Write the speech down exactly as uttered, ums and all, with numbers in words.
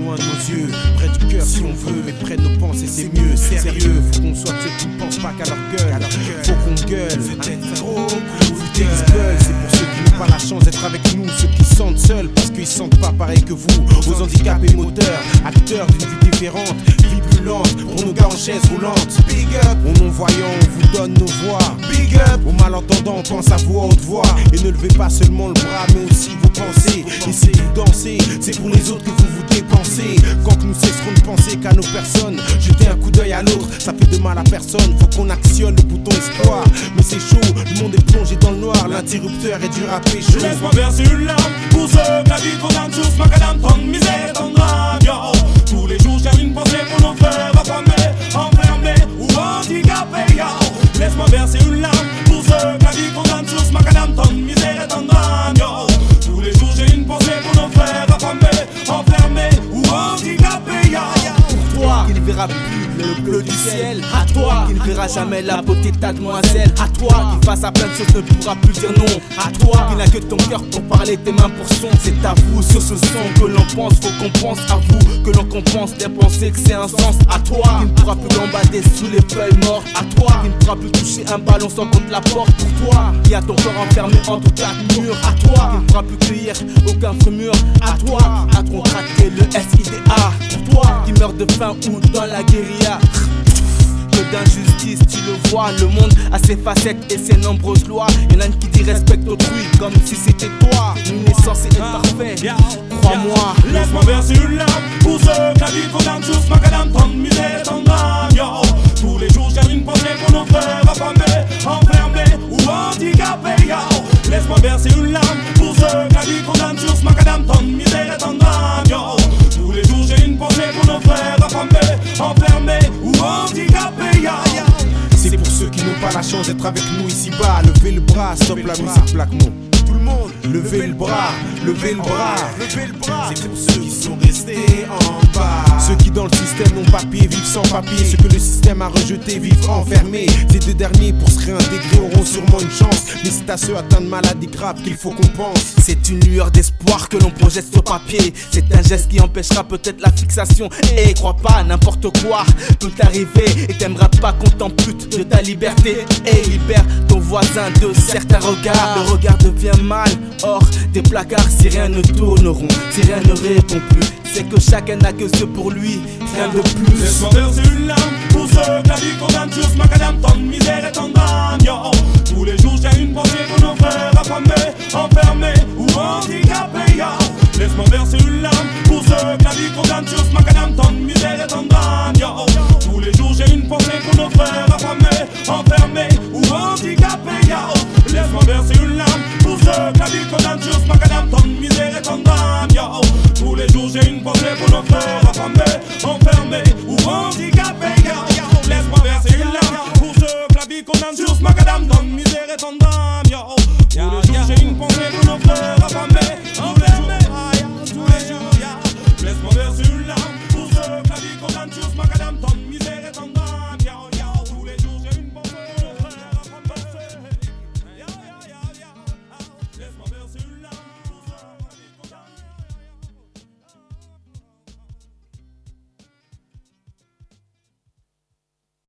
loin de nos yeux, près du cœur si on veut, mais près de nos pensées c'est mieux. Sérieux, faut qu'on soit ceux qui ne pensent pas qu'à leur gueule. Faut qu'on gueule, c'est trop cool. C'est pour ceux qui n'ont pas la chance d'être avec nous, ceux qui se sentent seuls parce qu'ils sentent pas pareil que vous. Aux handicapés moteurs, acteurs d'une vie différente, vie plus lente, pour nos gars en chaise roulante. Big up, aux non-voyants, on vous donne nos voix. Big up, aux malentendants, on pense à vous à haute voix. Et ne levez pas seulement le bras, mais aussi vos pensées. Laissez-vous danser, c'est pour les autres que vous vous dépensez. Quand nous cesserons de penser qu'à nos personnes, jeter un coup d'œil à l'autre, ça fait de mal à personne. Faut qu'on actionne le bouton espoir. Mais c'est chaud, le monde est plongé dans le noir, l'interrupteur est dur à pécho. Laisse-moi verser une larme pour ceux que la vie condamne tous, macadam, tant de misère et tant de drame, yo. Tous les jours j'ai une pensée pour nos frères affamés, enfermés ou handicapés, yo. Laisse-moi verser une larme pour ceux que la vie condamne tous, macadam, tant de misère et tant de drame, yo. Tous les jours j'ai une pensée pour nos frères affamés, enfermés ou handicapés, yo. Pour toi qui ne verra plus le bleu du ciel, à toi qui ne verra jamais la beauté de ta demoiselle, à toi qui face à plein de choses ne pourra plus dire non, à toi qui n'a que ton cœur pour parler, tes mains pour son. C'est à vous sur ce son que l'on pense, faut qu'on pense à vous, que l'on compense des pensées que c'est un sens. À toi qui ne pourra plus gambader sous les feuilles mortes, à toi qui ne pourra plus toucher un ballon sans contre la porte. Pour toi qui a ton corps enfermé entre quatre murs, à toi qui ne pourra plus cueillir aucun fruit mûr, à toi à contracter le S I D A, pour toi qui meurt de faim ou dans la guérilla. Que d'injustice, tu le vois, le monde a ses facettes et ses nombreuses lois. Y'en a une qui dit respecte autrui comme si c'était toi. Nul n'est censé être parfait, crois-moi. Laisse-moi verser une larme pour ceux que la vie condamne tous, macadam, tant de misère et tant de drame, yo. Tous les jours j'ai une pensée pour nos frères affamés, enfermés ou handicapés, yo. Laisse-moi verser une larme pour ceux que la vie condamne tous, macadam, tant de misère et tant de drame, yo. Tous les jours j'ai une pensée pour nos frères affamés, enfermés ou handicapés, yo. C'est pour ceux qui n'ont pas la chance d'être avec nous ici-bas. Levez le bras, stop la musique Black Mo. Tout le monde, levez le bras, levez le bras, levez le bras. C'est pour ceux qui sont restés en bas. Ceux qui dans le système n'ont papier vivent sans papier. Ceux que le système a rejetés vivent enfermés. Ces deux derniers pour se réintégrer auront sûrement une chance. Mais c'est à ceux atteints de maladies graves qu'il faut qu'on pense. C'est une lueur d'espoir que l'on projette sur papier. C'est un geste qui empêchera peut-être la fixation. Et crois pas, n'importe quoi peut arriver. Et t'aimeras pas qu'on t'ampute de ta liberté. Et libère ton voisin de certains regards. Le regard devient mal hors des placards si rien ne tourne rond, si rien ne répond plus. C'est que chacun n'a que ce pour lui, rien de plus. Laisse-moi verser une larme pour ceux que la vie condamne tous, macadam, tant de misère et tant de drame, yo. Tous les jours j'ai une pensée pour nos frères affamés, enfermés ou handicapés, yo. Laisse-moi verser une larme pour ceux que la vie condamne tous, macadam, tant de misère et tant de drame, yo. Tous les jours j'ai une pensée pour nos frères affamés, enfermés ou handicapés, yo. Laisse-moi verser une larme pour ceux que la vie condamne tous, macadam, tant de misère et tant de drame, yo. Tous les jours j'ai une pensée pour nos frères affamés, enfermés ou handicapés, yo. Laisse-moi verser une larme pour ceux que la vie condamne tous, macadam, tant de misère et tant de drame.